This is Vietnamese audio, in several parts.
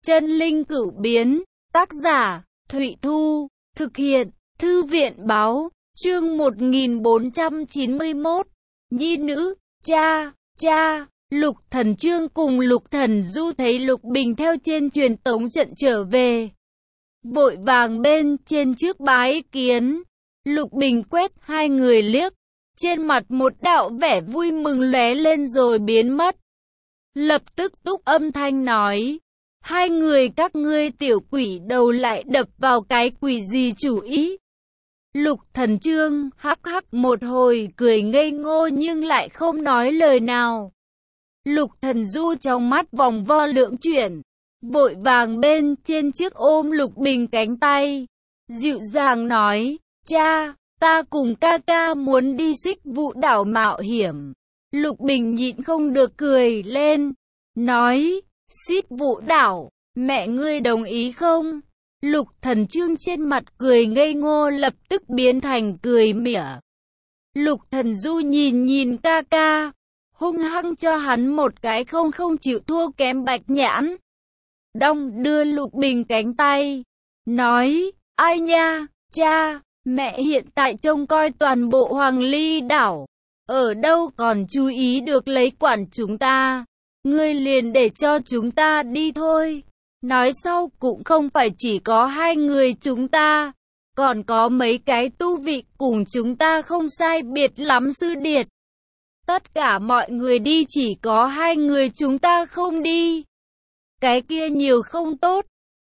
Chân linh cửu biến, tác giả, Thụy Thu, thực hiện, Thư viện báo, chương 1491, nhi nữ, cha, Lục Thần Chương cùng Lục Thần Du thấy Lục Bình theo trên truyền tống trận trở về. Vội vàng bên trên trước bái kiến, Lục Bình quét hai người liếc, trên mặt một đạo vẻ vui mừng lóe lên rồi biến mất. Lập tức túc âm thanh nói, hai người các ngươi tiểu quỷ đầu lại đập vào cái quỷ gì chủ ý. Lục Thần Chương hắc hắc một hồi cười ngây ngô nhưng lại không nói lời nào. Lục Thần Du trong mắt vòng vo lưỡng chuyển, vội vàng bên trên trước ôm Lục Bình cánh tay, dịu dàng nói, cha, ta cùng ca ca muốn đi Xích Vũ đảo mạo hiểm. Lục Bình nhịn không được cười lên, nói, Xích Vũ đảo, mẹ ngươi đồng ý không? Lục Thần Chương trên mặt cười ngây ngô lập tức biến thành cười mỉa. Lục Thần Du nhìn ca ca, hung hăng cho hắn một cái không chịu thua kém bạch nhãn. Đong đưa Lục Bình cánh tay, nói, ai nha, cha, mẹ hiện tại trông coi toàn bộ Hoàng Ly đảo, ở đâu còn chú ý được lấy quản chúng ta, ngươi liền để cho chúng ta đi thôi. Nói sau cũng không phải chỉ có hai người chúng ta, còn có mấy cái tu vị cùng chúng ta không sai biệt lắm sư điệt. Tất cả mọi người đi chỉ có hai người chúng ta không đi. Cái kia nhiều không tốt.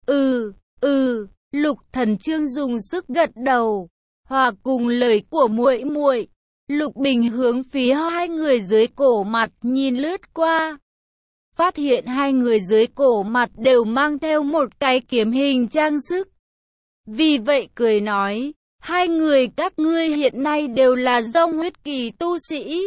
Lục Thần Chương dùng sức gật đầu, hòa cùng lời của muội muội. Lục Bình hướng phía hai người dưới cổ mặt nhìn lướt qua, phát hiện hai người dưới cổ mặt đều mang theo một cái kiếm hình trang sức. Vì vậy cười nói, hai người các ngươi hiện nay đều là dòng huyết kỳ tu sĩ.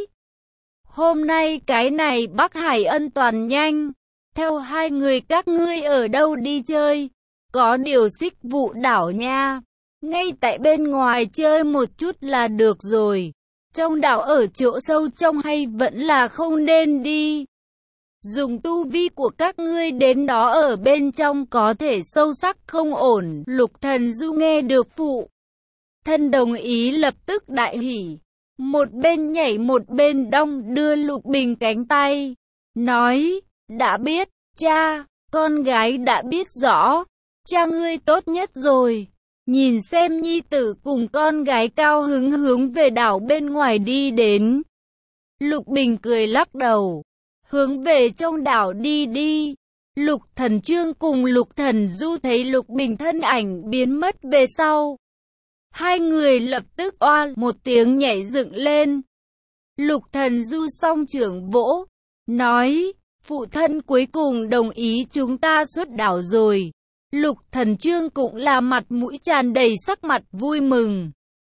Hôm nay cái này Bắc Hải ân toàn nhanh, theo hai người các ngươi ở đâu đi chơi, có điều Xích Vũ đảo nha, ngay tại bên ngoài chơi một chút là được rồi, trong đảo ở chỗ sâu trong hay vẫn là không nên đi. Dùng tu vi của các ngươi đến đó ở bên trong có thể sâu sắc không ổn. Lục Thần Du nghe được phụ thân đồng ý lập tức đại hỉ, một bên nhảy một bên đong đưa Lục Bình cánh tay, nói, đã biết, cha, con gái đã biết rõ, cha ngươi tốt nhất rồi. Nhìn xem nhi tử cùng con gái cao hứng hướng về đảo bên ngoài đi đến. Lục Bình cười lắc đầu, hướng về trong đảo đi. Lục Thần Chương cùng Lục Thần Du thấy Lục Bình thân ảnh biến mất về sau, hai người lập tức oa một tiếng nhảy dựng lên. Lục Thần Du song trưởng vỗ, nói, phụ thân cuối cùng đồng ý chúng ta xuất đảo rồi. Lục Thần Chương cũng là mặt mũi tràn đầy sắc mặt vui mừng,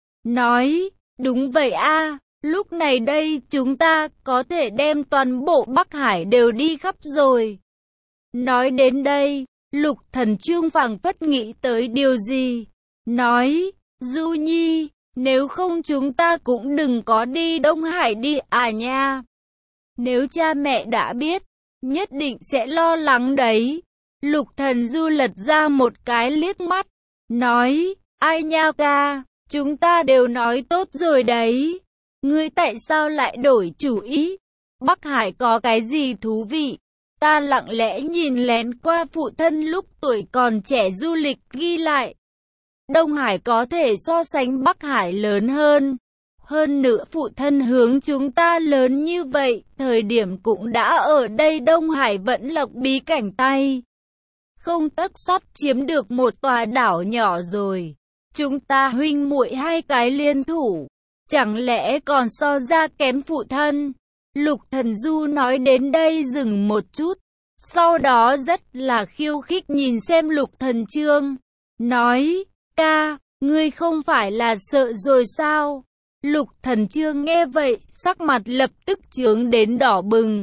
nói, đúng vậy a, lúc này đây chúng ta có thể đem toàn bộ Bắc Hải đều đi khắp rồi. Nói đến đây, Lục Thần Chương phảng phất nghĩ tới điều gì, nói, Du Nhi, nếu không chúng ta cũng đừng có đi Đông Hải đi à nha. Nếu cha mẹ đã biết, nhất định sẽ lo lắng đấy. Lục Thần Du lật ra một cái liếc mắt, nói, ai nha ca, chúng ta đều nói tốt rồi đấy. Ngươi tại sao lại đổi chủ ý? Bắc Hải có cái gì thú vị? Ta lặng lẽ nhìn lén qua phụ thân lúc tuổi còn trẻ du lịch ghi lại. Đông Hải có thể so sánh Bắc Hải lớn hơn. Hơn nữa phụ thân hướng chúng ta lớn như vậy, thời điểm cũng đã ở đây Đông Hải vẫn lộc bí cảnh tay. Không tất sắp chiếm được một tòa đảo nhỏ rồi. Chúng ta huynh muội hai cái liên thủ, chẳng lẽ còn so ra kém phụ thân? Lục Thần Du nói đến đây dừng một chút, sau đó rất là khiêu khích nhìn xem Lục Thần Chương, nói, ca, ngươi không phải là sợ rồi sao? Lục Thần Chương nghe vậy, sắc mặt lập tức chướng đến đỏ bừng,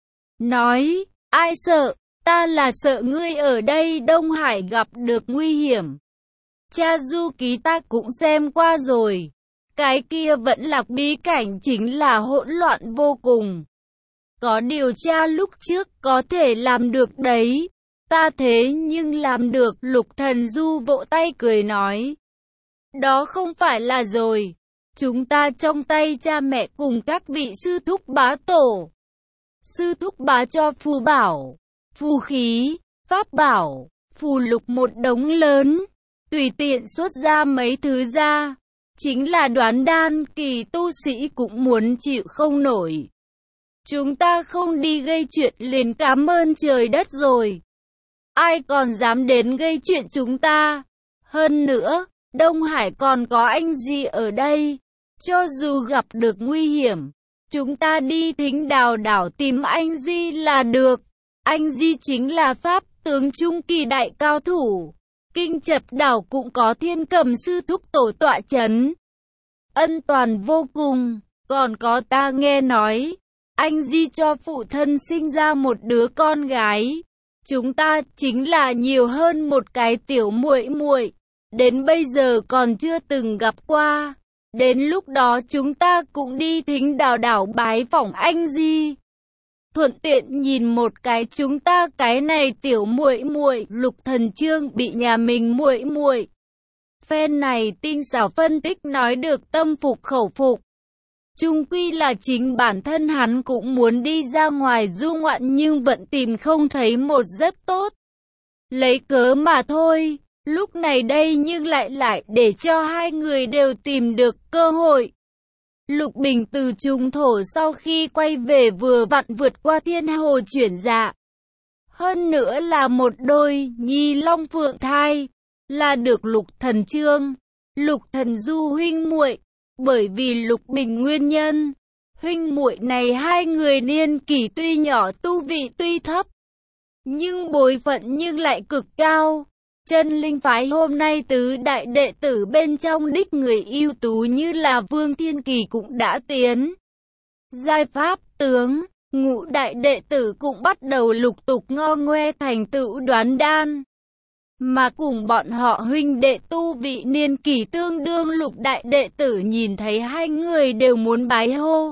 nói, ai sợ? Ta là sợ ngươi ở đây Đông Hải gặp được nguy hiểm. Cha du ký ta cũng xem qua rồi. Cái kia vẫn là bí cảnh, chính là hỗn loạn vô cùng. Có điều cha lúc trước có thể làm được đấy. Ta thế nhưng làm được, Lục Thần Du vỗ tay cười nói. Đó không phải là rồi. Chúng ta trong tay cha mẹ cùng các vị sư thúc bá tổ. Sư thúc bá cho phù bảo, phù khí, pháp bảo, phù lục một đống lớn. Tùy tiện xuất ra mấy thứ ra. Chính là đoán đan kỳ tu sĩ cũng muốn chịu không nổi. Chúng ta không đi gây chuyện liền cảm ơn trời đất rồi. Ai còn dám đến gây chuyện chúng ta? Hơn nữa, Đông Hải còn có anh Di ở đây. Cho dù gặp được nguy hiểm, chúng ta đi Thính Đào đảo tìm anh Di là được. Anh Di chính là pháp tướng trung kỳ đại cao thủ. Kinh Chập đảo cũng có Thiên Cầm sư thúc tổ tọa chấn. Ân toàn vô cùng. Còn có ta nghe nói, anh Di cho phụ thân sinh ra một đứa con gái. Chúng ta chính là nhiều hơn một cái tiểu muội muội, đến bây giờ còn chưa từng gặp qua. Đến lúc đó chúng ta cũng đi Thính Đào đảo bái phỏng anh Di. Thuận tiện nhìn một cái chúng ta cái này tiểu muội muội. Lục Thần Chương bị nhà mình muội muội phen này tinh xảo phân tích nói được tâm phục khẩu phục. Chung quy là chính bản thân hắn cũng muốn đi ra ngoài du ngoạn nhưng vẫn tìm không thấy một rất tốt lấy cớ mà thôi. Lúc này đây nhưng lại để cho hai người đều tìm được cơ hội. Lục Bình từ trùng thổ sau khi quay về vừa vặn vượt qua thiên hồ chuyển dạ. Hơn nữa là một đôi nhi long phượng thai, là được Lục Thần Chương, Lục Thần Du huynh muội. Bởi vì Lục Bình nguyên nhân, huynh muội này hai người niên kỷ tuy nhỏ tu vị tuy thấp, nhưng bối phận nhưng lại cực cao. Chân linh phái hôm nay tứ đại đệ tử bên trong đích người ưu tú như là Vương Thiên Kỳ cũng đã tiến giai pháp tướng, ngũ đại đệ tử cũng bắt đầu lục tục ngo ngoe thành tựu đoán đan. Mà cùng bọn họ huynh đệ tu vị niên kỷ tương đương Lục đại đệ tử nhìn thấy hai người đều muốn bái hô.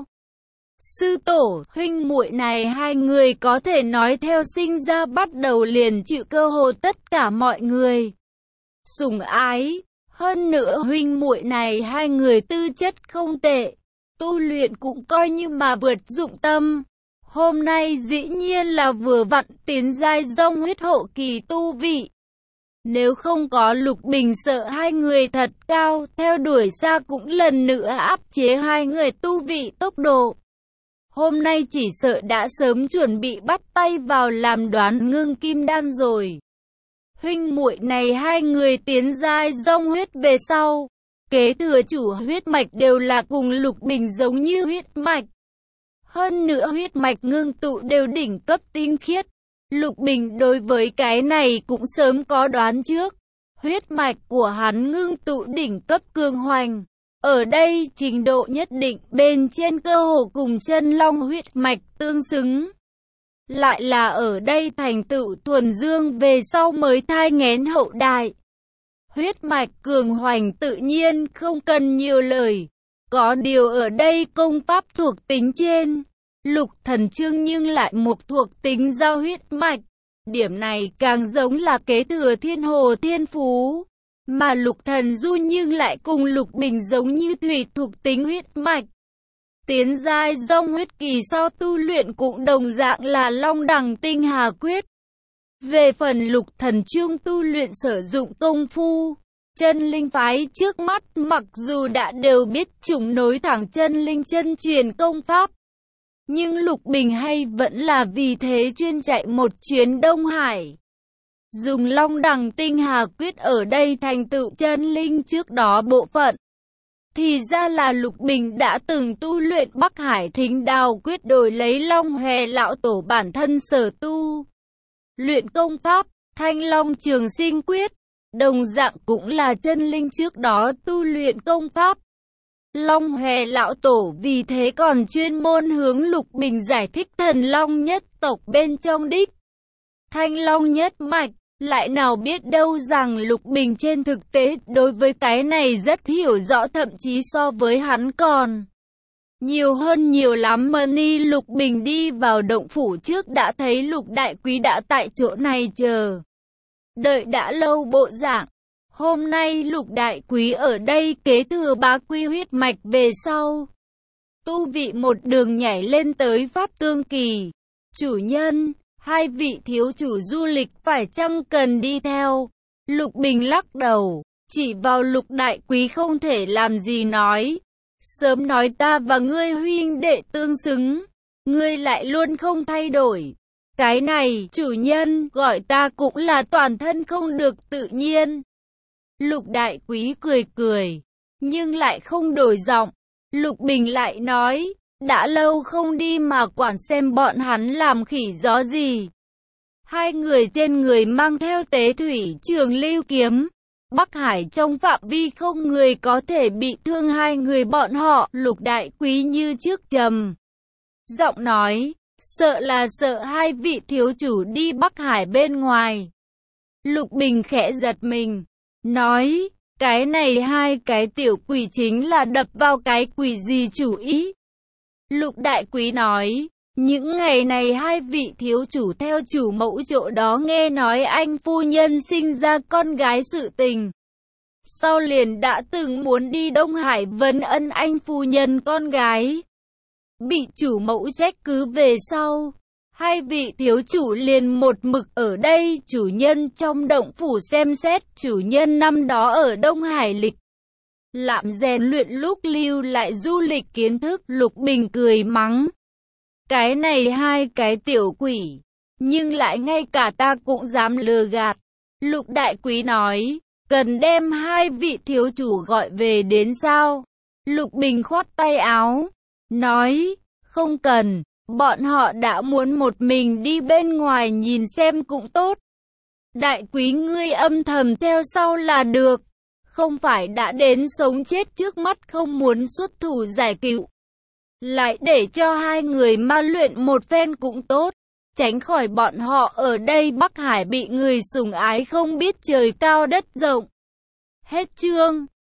Sư tổ, huynh muội này hai người có thể nói theo sinh ra bắt đầu liền chịu cơ hồ tất cả mọi người sủng ái. Hơn nữa huynh muội này hai người tư chất không tệ, tu luyện cũng coi như mà vượt dụng tâm. Hôm nay dĩ nhiên là vừa vặn tiến giai dông huyết hộ kỳ tu vị. Nếu không có Lục Bình sợ hai người thật cao, theo đuổi xa cũng lần nữa áp chế hai người tu vị tốc độ. Hôm nay chỉ sợ đã sớm chuẩn bị bắt tay vào làm đoán ngưng kim đan rồi. Huynh muội này hai người tiến giai dông huyết về sau, kế thừa chủ huyết mạch đều là cùng Lục Bình giống như huyết mạch. Hơn nữa huyết mạch ngưng tụ đều đỉnh cấp tinh khiết. Lục Bình đối với cái này cũng sớm có đoán trước. Huyết mạch của hắn ngưng tụ đỉnh cấp cường hoành. Ở đây trình độ nhất định bên trên cơ hồ cùng chân long huyết mạch tương xứng. Lại là ở đây thành tựu thuần dương về sau mới thai nghén hậu đại. Huyết mạch cường hoành tự nhiên không cần nhiều lời. Có điều ở đây công pháp thuộc tính trên, Lục Thần Chương nhưng lại một thuộc tính giao huyết mạch. Điểm này càng giống là kế thừa thiên hồ thiên phú. Mà Lục Thần Du nhưng lại cùng Lục Bình giống như thủy thuộc tính huyết mạch. Tiến giai dông huyết kỳ sau tu luyện cũng đồng dạng là Long Đằng Tinh Hà Quyết. Về phần Lục Thần Chương tu luyện sử dụng công phu, chân linh phái trước mắt mặc dù đã đều biết chủng nối thẳng chân linh chân truyền công pháp, nhưng Lục Bình hay vẫn là vì thế chuyên chạy một chuyến Đông Hải. Dùng Long Đằng Tinh Hà Quyết ở đây thành tựu chân linh trước đó bộ phận. Thì ra là Lục Bình đã từng tu luyện Bắc Hải Thính Đào Quyết đổi lấy Long Hòe lão tổ bản thân sở tu. Luyện công pháp, Thanh Long Trường Sinh Quyết, đồng dạng cũng là chân linh trước đó tu luyện công pháp. Long Hòe lão tổ vì thế còn chuyên môn hướng Lục Bình giải thích thần long nhất tộc bên trong đích Thanh Long nhất mạch. Lại nào biết đâu rằng Lục Bình trên thực tế đối với cái này rất hiểu rõ, thậm chí so với hắn còn Nhiều hơn nhiều lắm. Mani Lục Bình đi vào động phủ trước đã thấy Lục Đại Quý đã tại chỗ này chờ đợi đã lâu bộ dạng. Hôm nay Lục Đại Quý ở đây kế thừa bá quy huyết mạch về sau. Tu vị một đường nhảy lên tới Pháp Tương Kỳ. Chủ nhân, hai vị thiếu chủ du lịch phải chăng cần đi theo? Lục Bình lắc đầu, chỉ vào Lục Đại Quý không thể làm gì nói. Sớm nói ta và ngươi huynh đệ tương xứng, ngươi lại luôn không thay đổi. Cái này, chủ nhân, gọi ta cũng là toàn thân không được tự nhiên. Lục Đại Quý cười cười, nhưng lại không đổi giọng. Lục Bình lại nói, đã lâu không đi mà quản xem bọn hắn làm khỉ gió gì. Hai người trên người mang theo tế thủy trường lưu kiếm. Bắc Hải trong phạm vi không người có thể bị thương hai người bọn họ. Lục Đại Quý như trước trầm giọng nói, sợ là sợ hai vị thiếu chủ đi Bắc Hải bên ngoài. Lục Bình khẽ giật mình, nói, cái này hai cái tiểu quỷ chính là đập vào cái quỷ gì chủ ý. Lục Đại Quý nói, những ngày này hai vị thiếu chủ theo chủ mẫu chỗ đó nghe nói anh phu nhân sinh ra con gái sự tình. Sau liền đã từng muốn đi Đông Hải vấn ân anh phu nhân con gái. Bị chủ mẫu trách cứ về sau. Hai vị thiếu chủ liền một mực ở đây. Chủ nhân trong động phủ xem xét. Chủ nhân năm đó ở Đông Hải lịch lạm rèn luyện lúc lưu lại du lịch kiến thức. Lục Bình cười mắng, cái này hai cái tiểu quỷ, nhưng lại ngay cả ta cũng dám lừa gạt. Lục Đại Quý nói, cần đem hai vị thiếu chủ gọi về đến sao? Lục Bình khoát tay áo, nói, không cần, bọn họ đã muốn một mình đi bên ngoài nhìn xem cũng tốt. Đại Quý ngươi âm thầm theo sau là được, không phải đã đến sống chết trước mắt không muốn xuất thủ giải cứu. Lại để cho hai người ma luyện một phen cũng tốt, tránh khỏi bọn họ ở đây Bắc Hải bị người sủng ái không biết trời cao đất rộng. Hết chương.